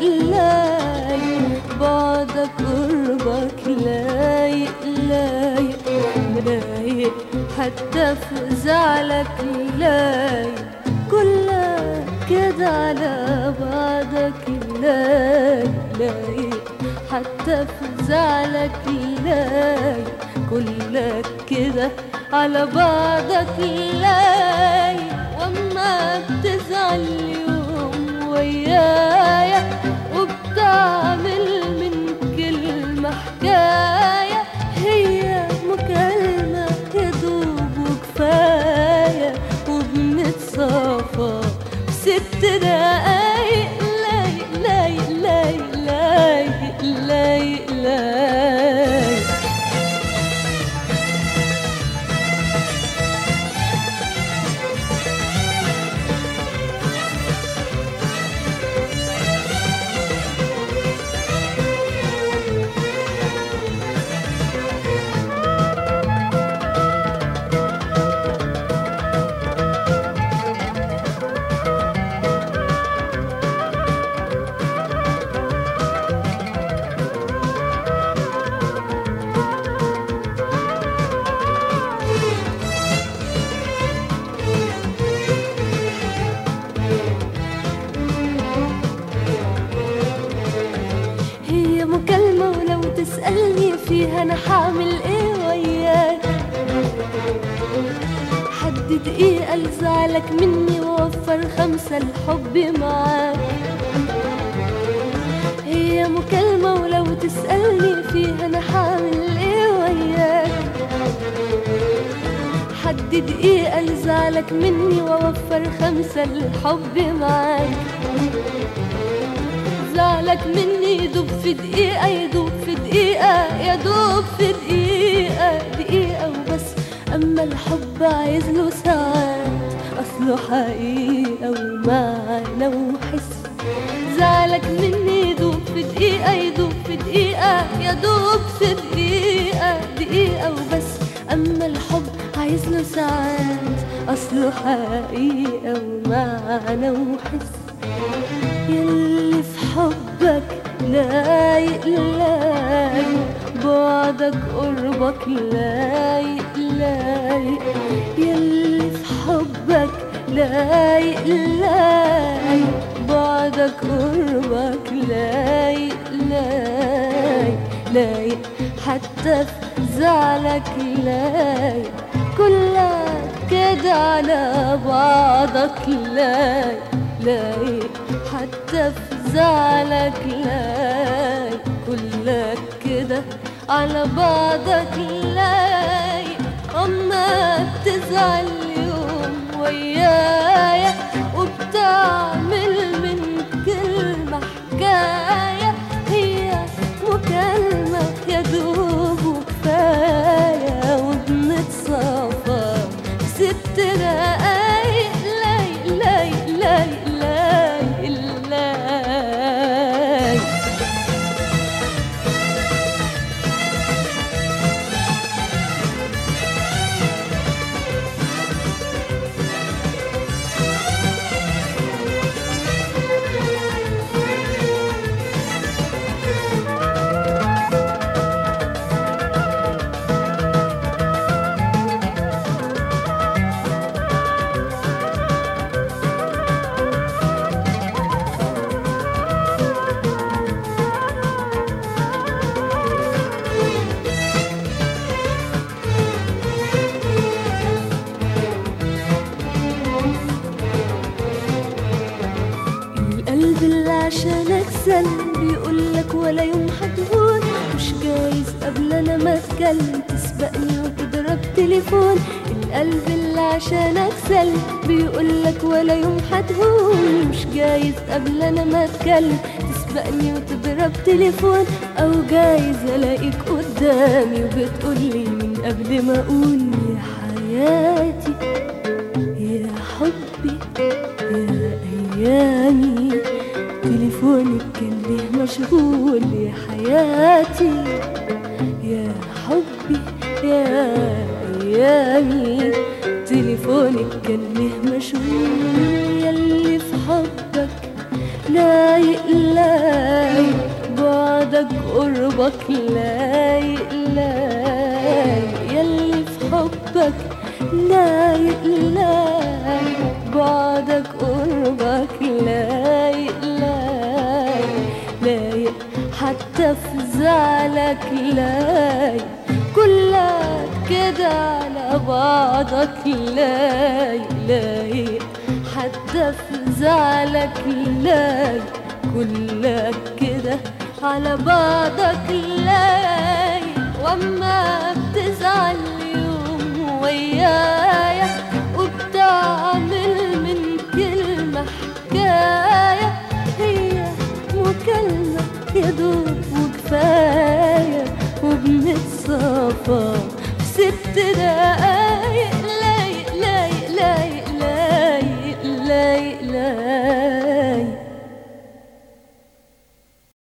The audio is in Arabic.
لايق بعدك قربك لايق لايق لايق حتى في زعلك لايق كلك كده على بعضك لايق لايق حتى في زعلك لايق كلك كده على بعضك لايق واما بتزعل يوم ويايا وبتعمل من كلمة حكاية هي مكالمة يدوب وكفاية وبنتصافى في 6 دقايق لايق لايق لايق لايق لايق لايق مكالمة ولو تسألني فيها أنا حاعمل إيه وياك حد دقيقة لزعلك مني ووفر 5 الحب معاك هي مكالمة ولو تسألني فيها أنا حاعمل إيه وياك حد دقيقة لزعلك مني ووفر 5 الحب معاك زعلك مني يدوب في دقيقة يدوب في دقيقة يدوب في دقيقة دقيقة وبس أما الحب عايز له ساعات أصله حقيقة ومعنى وحس زعلك مني يدوب في دقيقة يدوب في دقيقة يدوب في دقيقة دقيقة وبس أما الحب عايز له ساعات أصله حقيقة ومعنى وحس يلي في حبك لايق لايق بعدك قربك لايق لايق يلي في حبك لايق لايق بعدك قربك لايق لايق لايق حتى في زعلك لايق كلك كده على بعضك لايق لايق حتى في زعلك لايق كلك كده على بعضك لايق اما بتزعل يوم ويايا وبتعمل من كلمة حكاية هي مكالمة يدوب وكفاية وبنتصافى في 6 دقايق لايق لايق لايق لايق لايق القلب اللي عشانك سلم بيقولك ولا يوم هتهون مش جايز قبل انا ما اتكلم تسبقني وتضرب تليفون القلب اللي عشانك سلم بيقولك ولا يوم هتهون مش جايز قبل انا ما اتكلم تسبقني وتضرب تليفون او جايز الاقيك قدامي وبتقولي من قبل ما اقول يا حياتي يا حبي يا ايامي تليفونك كان ليه مشغول يا حياتي يا حبي يا ايامي تليفونك كان ليه مشغول ياللي في حبك لايق لايق قربك لايق لايق، يلي في حبك لايق لايق، بعدك قربك لايق لايق لايق، حتى في زعلك لايق، كلك كده على بعضك لايق لايق، حتى في زعلك لايق، كلك كده على بعضك لايق، واما بتزعل يوم وياك